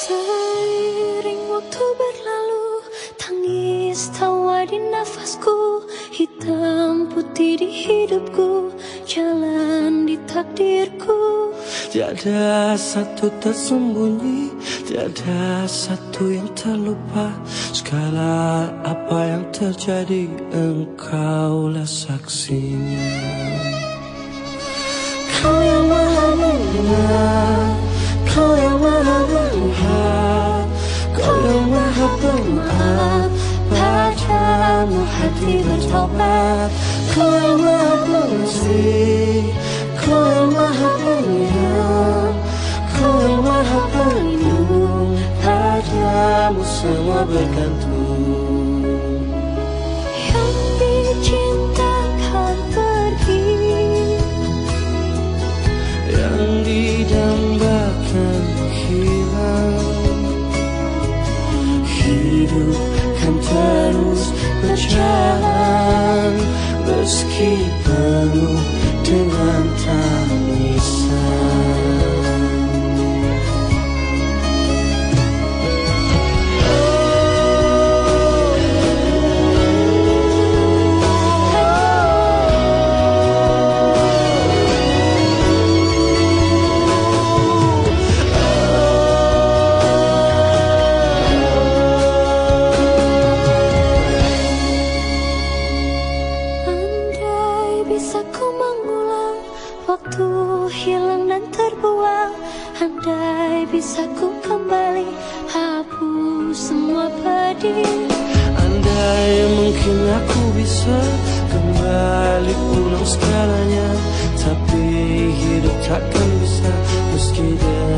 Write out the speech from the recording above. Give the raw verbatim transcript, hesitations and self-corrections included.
Seiring waktu berlalu, tangis tawa di nafasku, hitam putih di hidupku, jalan di takdirku. Tiada satu tersembunyi, tiada satu yang terlupa. Segala apa yang terjadi, engkaulah saksinya. Kau yang maha mendengar, kau yang maha melihat, kau yang maha pemaaf, padamu hati bertobat. Kau yang maha pengasih, kau yang maha penyiar, kau yang maha pelindung, padamu semua bergantung. Yang dicintakan pergi, yang didambakan hilang. Hidup kan terus berjalan, meski penuh dengan tangisan. bisa ku mengulang waktu hilang dan terbuang. Andai bisa ku kembali hapus semua pedih. Andai mungkin aku bisa kembali ulang segalanya, tapi hidup takkan bisa meski dengan